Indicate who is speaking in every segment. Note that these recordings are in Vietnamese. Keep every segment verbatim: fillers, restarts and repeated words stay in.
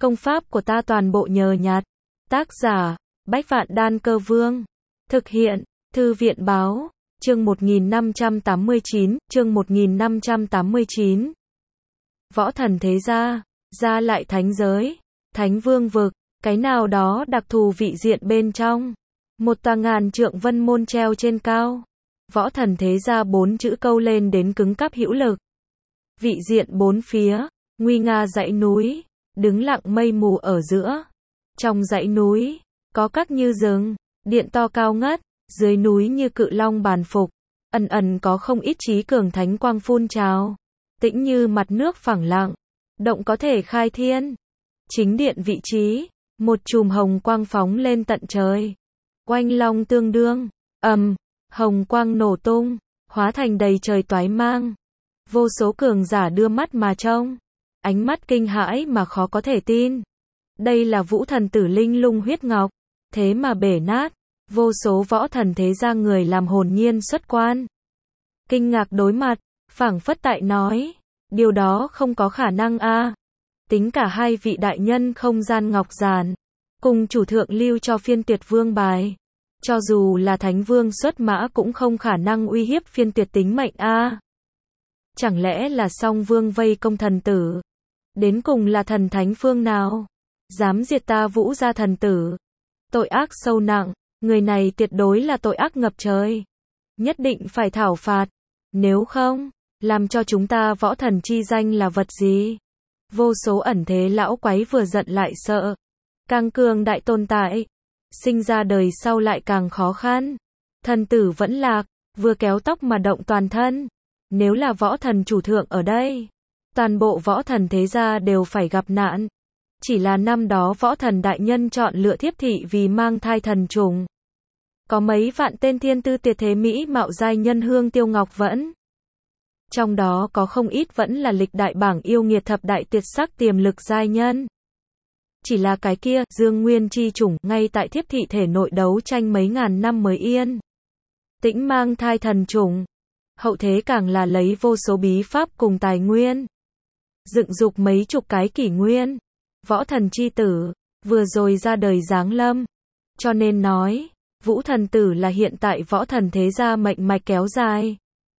Speaker 1: Công pháp của ta toàn bộ nhờ nhặt. Tác giả, Bách Vạn Đan Cơ Vương. Thực hiện, Thư viện Báo. Chương một nghìn năm trăm tám mươi chín, chương một nghìn năm trăm tám mươi chín. Võ thần thế gia, gia lại thánh giới, thánh vương vực, cái nào đó đặc thù vị diện bên trong. Một tòa ngàn trượng vân môn treo trên cao. Võ thần thế gia bốn chữ câu lên đến cứng cáp hữu lực. Vị diện bốn phía, nguy nga dãy núi, đứng lặng mây mù ở giữa. Trong dãy núi, có các như rừng, điện to cao ngất, dưới núi như cự long bàn phục, ẩn ẩn có không ít trí cường thánh quang phun trào, tĩnh như mặt nước phẳng lặng, động có thể khai thiên. Chính điện vị trí, một chùm hồng quang phóng lên tận trời. Oanh long tương đương, ầm, hồng quang nổ tung, hóa thành đầy trời toái mang. Vô số cường giả đưa mắt mà trông, ánh mắt kinh hãi mà khó có thể tin. Đây là vũ thần tử linh lung huyết ngọc, thế mà bể nát. Vô số võ thần thế gia người làm hồn nhiên xuất quan. Kinh ngạc đối mặt, phảng phất tại nói, điều đó không có khả năng a. Tính cả hai vị đại nhân không gian ngọc giản, cùng chủ thượng lưu cho phiên tuyệt vương bài. Cho dù là thánh vương xuất mã cũng không khả năng uy hiếp phiên tuyệt tính mệnh a. Chẳng lẽ là song vương vây công thần tử? Đến cùng là thần thánh phương nào? Dám diệt ta vũ gia thần tử? Tội ác sâu nặng, người này tuyệt đối là tội ác ngập trời. Nhất định phải thảo phạt. Nếu không, làm cho chúng ta võ thần chi danh là vật gì? Vô số ẩn thế lão quái vừa giận lại sợ. Càng cường đại tồn tại, sinh ra đời sau lại càng khó khăn. Thần tử vẫn lạc, vừa kéo tóc mà động toàn thân. Nếu là võ thần chủ thượng ở đây, toàn bộ võ thần thế gia đều phải gặp nạn. Chỉ là năm đó võ thần đại nhân chọn lựa thiếp thị vì mang thai thần trùng. Có mấy vạn tên thiên tư tuyệt thế mỹ mạo giai nhân hương tiêu ngọc vẫn. Trong đó có không ít vẫn là lịch đại bảng yêu nghiệt thập đại tuyệt sắc tiềm lực giai nhân. Chỉ là cái kia, dương nguyên chi chủng, ngay tại thiếp thị thể nội đấu tranh mấy ngàn năm mới yên. Tĩnh mang thai thần trùng. Hậu thế càng là lấy vô số bí pháp cùng tài nguyên. Dựng dục mấy chục cái kỷ nguyên. Võ thần chi tử, vừa rồi ra đời giáng lâm. Cho nên nói, vũ thần tử là hiện tại võ thần thế gia mệnh mạch kéo dài.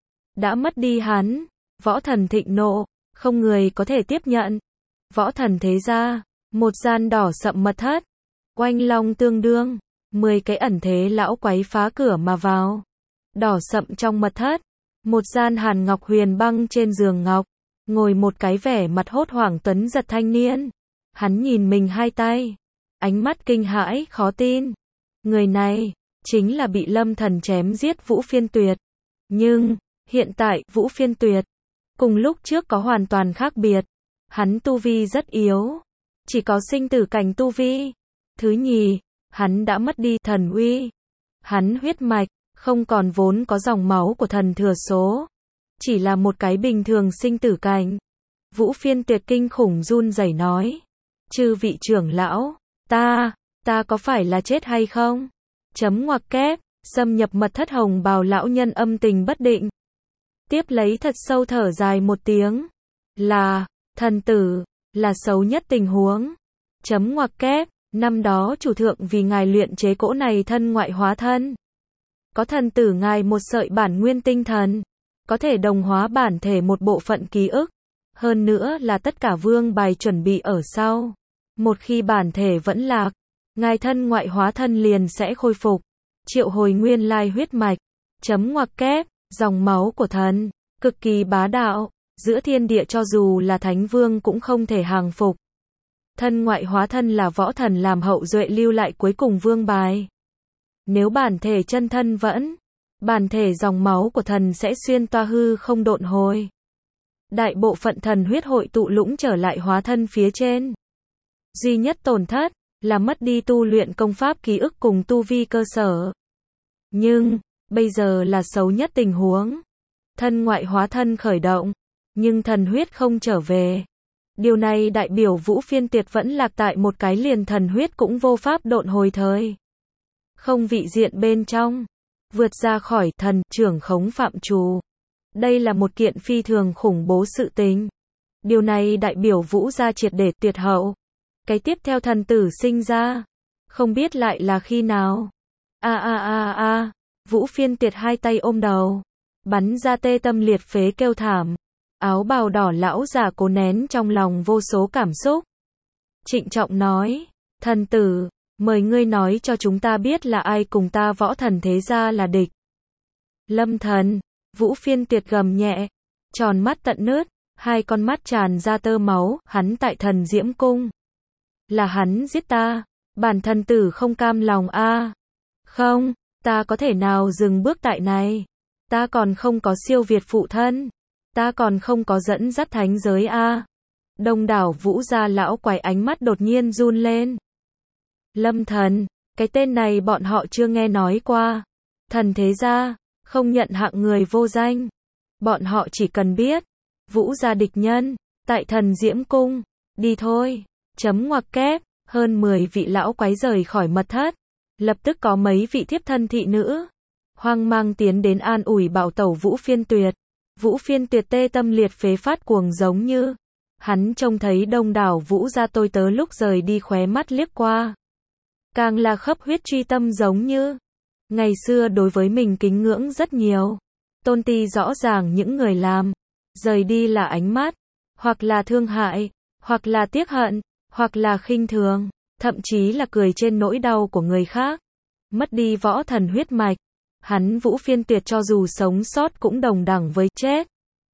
Speaker 1: Đã mất đi hắn, võ thần thịnh nộ, không người có thể tiếp nhận. Võ thần thế gia, một gian đỏ sậm mật thất. Oanh long tương đương, mười cái ẩn thế lão quái phá cửa mà vào. Đỏ sậm trong mật thất, một gian hàn ngọc huyền băng trên giường ngọc, ngồi một cái vẻ mặt hốt hoảng tuấn giật thanh niên. Hắn nhìn mình hai tay, ánh mắt kinh hãi khó tin. Người này, chính là bị lâm thần chém giết Vũ Phiên Tuyệt. Nhưng, hiện tại, Vũ Phiên Tuyệt, cùng lúc trước có hoàn toàn khác biệt. Hắn tu vi rất yếu, chỉ có sinh tử cảnh tu vi. Thứ nhì, hắn đã mất đi thần uy. Hắn huyết mạch, không còn vốn có dòng máu của thần thừa số. Chỉ là một cái bình thường sinh tử cảnh. Vũ Phiên Tuyệt kinh khủng run rẩy nói. Chư vị trưởng lão, ta, ta có phải là chết hay không? Chấm ngoặc kép, xâm nhập mật thất hồng bào lão nhân âm tình bất định. Tiếp lấy thật sâu thở dài một tiếng. Là, thần tử, là xấu nhất tình huống. Chấm ngoặc kép, năm đó chủ thượng vì ngài luyện chế cỗ này thân ngoại hóa thân. Có thần tử ngài một sợi bản nguyên tinh thần. Có thể đồng hóa bản thể một bộ phận ký ức. Hơn nữa là tất cả vương bài chuẩn bị ở sau. Một khi bản thể vẫn lạc, ngài thân ngoại hóa thân liền sẽ khôi phục. Triệu hồi nguyên lai huyết mạch. Chấm ngoặc kép, dòng máu của thần, cực kỳ bá đạo. Giữa thiên địa cho dù là thánh vương cũng không thể hàng phục. Thân ngoại hóa thân là võ thần làm hậu duệ lưu lại cuối cùng vương bài. Nếu bản thể chân thân vẫn, bản thể dòng máu của thần sẽ xuyên toa hư không độn hồi. Đại bộ phận thần huyết hội tụ lũng trở lại hóa thân phía trên. Duy nhất tổn thất là mất đi tu luyện công pháp ký ức cùng tu vi cơ sở. Nhưng, bây giờ là xấu nhất tình huống. Thân ngoại hóa thân khởi động, nhưng thần huyết không trở về. Điều này đại biểu Vũ Phiên Tuyệt vẫn lạc tại một cái liền thần huyết cũng vô pháp độn hồi thời. Không vị diện bên trong, vượt ra khỏi thần trưởng khống phạm trù. Đây là một kiện phi thường khủng bố sự tình. Điều này đại biểu Vũ gia triệt để tuyệt hậu. cái tiếp theo thần tử sinh ra, không biết lại là khi nào. A a a a, Vũ Phiên Tiệt hai tay ôm đầu, bắn ra tê tâm liệt phế kêu thảm. Áo bào đỏ lão già cố nén trong lòng vô số cảm xúc. Trịnh trọng nói, thần tử, mời ngươi nói cho chúng ta biết là ai cùng ta Võ Thần thế gia là địch. Lâm Thần, Vũ Phiên Tiệt gầm nhẹ, tròn mắt tận nứt, hai con mắt tràn ra tơ máu, hắn tại Thần Diễm Cung. Là hắn giết ta, bản thần tử không cam lòng a. À. Không, ta có thể nào dừng bước tại này? Ta còn không có siêu việt phụ thân, ta còn không có dẫn dắt thánh giới a. À. Đông đảo Vũ gia lão quái ánh mắt đột nhiên run lên. Lâm Thần, cái tên này bọn họ chưa nghe nói qua. Thần thế gia, không nhận hạng người vô danh. Bọn họ chỉ cần biết, Vũ gia địch nhân, tại Thần Diễm Cung. Đi thôi, chấm ngoặc kép, hơn mười vị lão quái rời khỏi mật thất. Lập tức có mấy vị thiếp thân thị nữ, hoang mang tiến đến an ủi bảo tẩu Vũ Phiên Tuyệt. Vũ Phiên Tuyệt tê tâm liệt phế phát cuồng giống như. Hắn trông thấy đông đảo Vũ gia tôi tớ lúc rời đi khóe mắt liếc qua. Càng là khắp huyết truy tâm giống như. Ngày xưa đối với mình kính ngưỡng rất nhiều. Tôn ti rõ ràng những người làm. Rời đi là ánh mắt. Hoặc là thương hại. Hoặc là tiếc hận. Hoặc là khinh thường. Thậm chí là cười trên nỗi đau của người khác. Mất đi võ thần huyết mạch. Hắn Vũ Phiên Tuyệt cho dù sống sót cũng đồng đẳng với chết.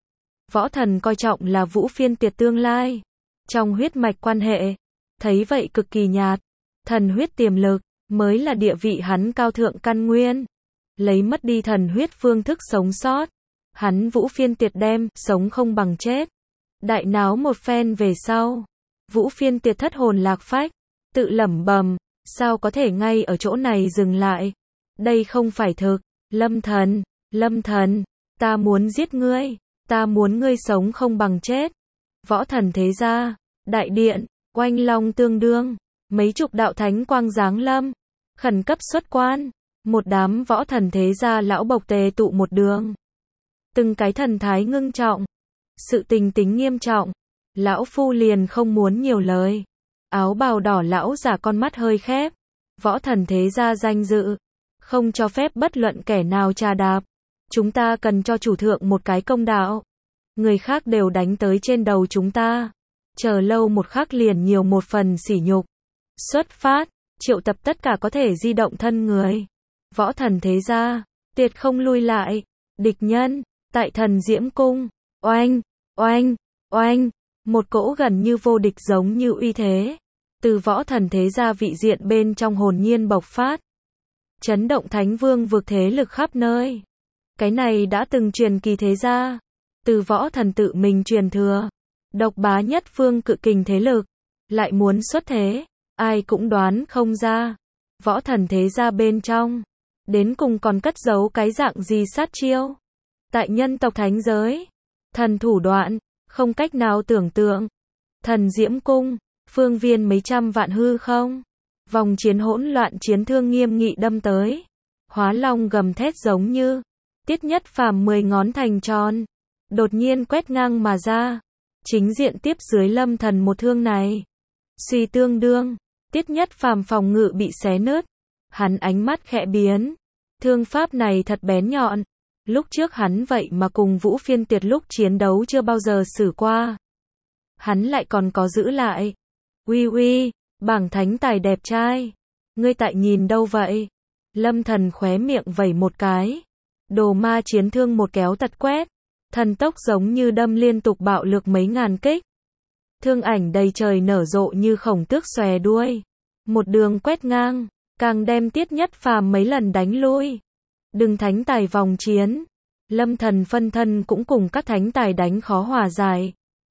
Speaker 1: Võ thần coi trọng là Vũ Phiên Tuyệt tương lai. Trong huyết mạch quan hệ. Thấy vậy cực kỳ nhạt. Thần huyết tiềm lực. Mới là địa vị hắn cao thượng căn nguyên. Lấy mất đi thần huyết phương thức sống sót. Hắn Vũ Phiên Tuyệt đem, sống không bằng chết. Đại náo một phen về sau. Vũ Phiên Tuyệt thất hồn lạc phách. Tự lẩm bẩm, sao có thể ngay ở chỗ này dừng lại. Đây không phải thực. Lâm Thần, Lâm Thần, ta muốn giết ngươi. Ta muốn ngươi sống không bằng chết. Võ Thần thế gia, đại điện, oanh long tương đương. Mấy chục đạo thánh quang giáng lâm. Khẩn cấp xuất quan. Một đám võ thần thế gia lão bộc tề tụ một đường. Từng cái thần thái ngưng trọng. Sự tình tính nghiêm trọng. Lão phu liền không muốn nhiều lời. Áo bào đỏ lão giả con mắt hơi khép. Võ thần thế gia danh dự. Không cho phép bất luận kẻ nào trà đạp. Chúng ta cần cho chủ thượng một cái công đạo. Người khác đều đánh tới trên đầu chúng ta. Chờ lâu một khắc liền nhiều một phần sỉ nhục. Xuất phát, triệu tập tất cả có thể di động thân người. Võ thần thế gia, tuyệt không lui lại. Địch nhân, tại Thần Diễm Cung. Oanh, oanh, oanh. Một cỗ gần như vô địch giống như uy thế. Từ võ thần thế gia vị diện bên trong hồn nhiên bộc phát. Chấn động thánh vương vực thế lực khắp nơi. Cái này đã từng truyền kỳ thế gia. Từ võ thần tự mình truyền thừa. Độc bá nhất phương cự kình thế lực. Lại muốn xuất thế. Ai cũng đoán không ra. Võ thần thế gia bên trong. Đến cùng còn cất giấu cái dạng gì sát chiêu. Tại nhân tộc thánh giới. Thần thủ đoạn. Không cách nào tưởng tượng. Thần Diễm Cung. Phương viên mấy trăm vạn hư không. Vòng chiến hỗn loạn chiến thương nghiêm nghị đâm tới. Hóa long gầm thét giống như. Tiết Nhất Phàm mười ngón thành tròn. Đột nhiên quét ngang mà ra. Chính diện tiếp dưới Lâm Thần một thương này. Suy tương đương. Tiết Nhất Phàm phòng ngự bị xé nứt. Hắn ánh mắt khẽ biến. Thương pháp này thật bén nhọn. Lúc trước hắn vậy mà cùng Vũ Phiên Tuyệt lúc chiến đấu chưa bao giờ xử qua. Hắn lại còn có giữ lại. Uy uy, bảng thánh tài đẹp trai. Ngươi tại nhìn đâu vậy? Lâm Thần khóe miệng vẩy một cái. Đồ ma chiến thương một kéo tật quét. Thần tốc giống như đâm liên tục bạo lực mấy ngàn kích. Thương ảnh đầy trời nở rộ như khổng tước xòe đuôi. Một đường quét ngang, càng đem Tiết Nhất Phàm mấy lần đánh lui. Đừng thánh tài vòng chiến. Lâm Thần phân thân cũng cùng các thánh tài đánh khó hòa giải.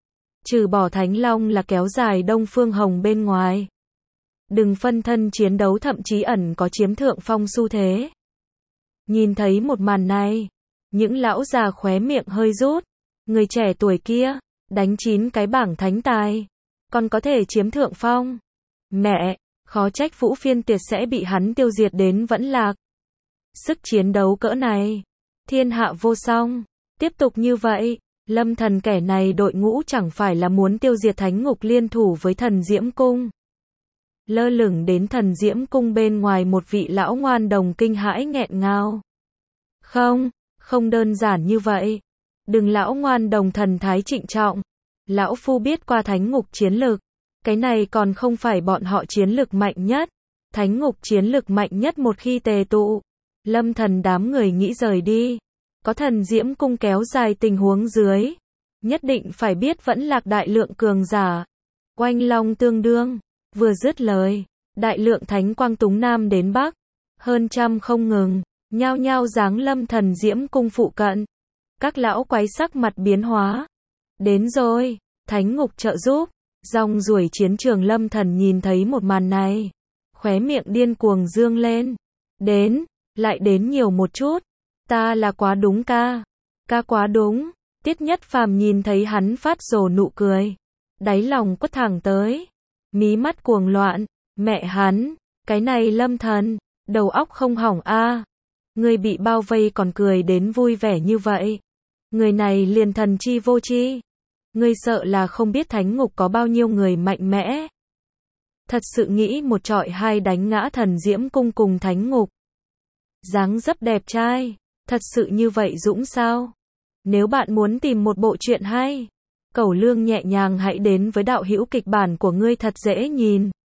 Speaker 1: Trừ bỏ Thánh Long là kéo dài Đông Phương Hồng bên ngoài. Đừng phân thân chiến đấu thậm chí ẩn có chiếm thượng phong xu thế. Nhìn thấy một màn này, những lão già khóe miệng hơi rút. Người trẻ tuổi kia, đánh chín cái bảng thánh tài, còn có thể chiếm thượng phong. Mẹ, khó trách Vũ Phiên Tuyệt sẽ bị hắn tiêu diệt đến vẫn lạc. Sức chiến đấu cỡ này, thiên hạ vô song. Tiếp tục như vậy, Lâm Thần kẻ này đội ngũ chẳng phải là muốn tiêu diệt Thánh Ngục liên thủ với Thần Diễm Cung. lơ lửng đến thần diễm cung bên ngoài một vị lão ngoan đồng kinh hãi nghẹn ngào. Không, không đơn giản như vậy. Đừng lão ngoan đồng thần thái trịnh trọng. Lão phu biết qua thánh ngục chiến lực. Cái này còn không phải bọn họ chiến lực mạnh nhất. Thánh ngục chiến lực mạnh nhất một khi tề tụ. Lâm thần đám người nghĩ rời đi. Có thần diễm cung kéo dài tình huống dưới. Nhất định phải biết vẫn lạc đại lượng cường giả. Oanh long tương đương. Vừa dứt lời. Đại lượng thánh quang túng nam đến bắc. Hơn trăm không ngừng. Nhao nhao giáng lâm thần diễm cung phụ cận. Các lão quái sắc mặt biến hóa. Đến rồi. Thánh ngục trợ giúp. Rong ruổi chiến trường lâm thần nhìn thấy một màn này. Khóe miệng điên cuồng dương lên. Đến. Lại đến nhiều một chút. Ta là quá đúng ca. Ca quá đúng. Tiết Nhất Phàm nhìn thấy hắn phát rồ nụ cười. Đáy lòng quất thẳng tới. Mí mắt cuồng loạn. Mẹ hắn. Cái này lâm thần. Đầu óc không hỏng a. Người bị bao vây còn cười đến vui vẻ như vậy. Người này liền thần chi vô chi. Người sợ là không biết thánh ngục có bao nhiêu người mạnh mẽ. Thật sự nghĩ một trọi hai đánh ngã thần diễm cung cùng thánh ngục. Dáng dấp đẹp trai. Thật sự như vậy dũng sao? Nếu bạn muốn tìm một bộ truyện hay, cẩu lương nhẹ nhàng hãy đến với đạo hữu kịch bản của ngươi thật dễ nhìn.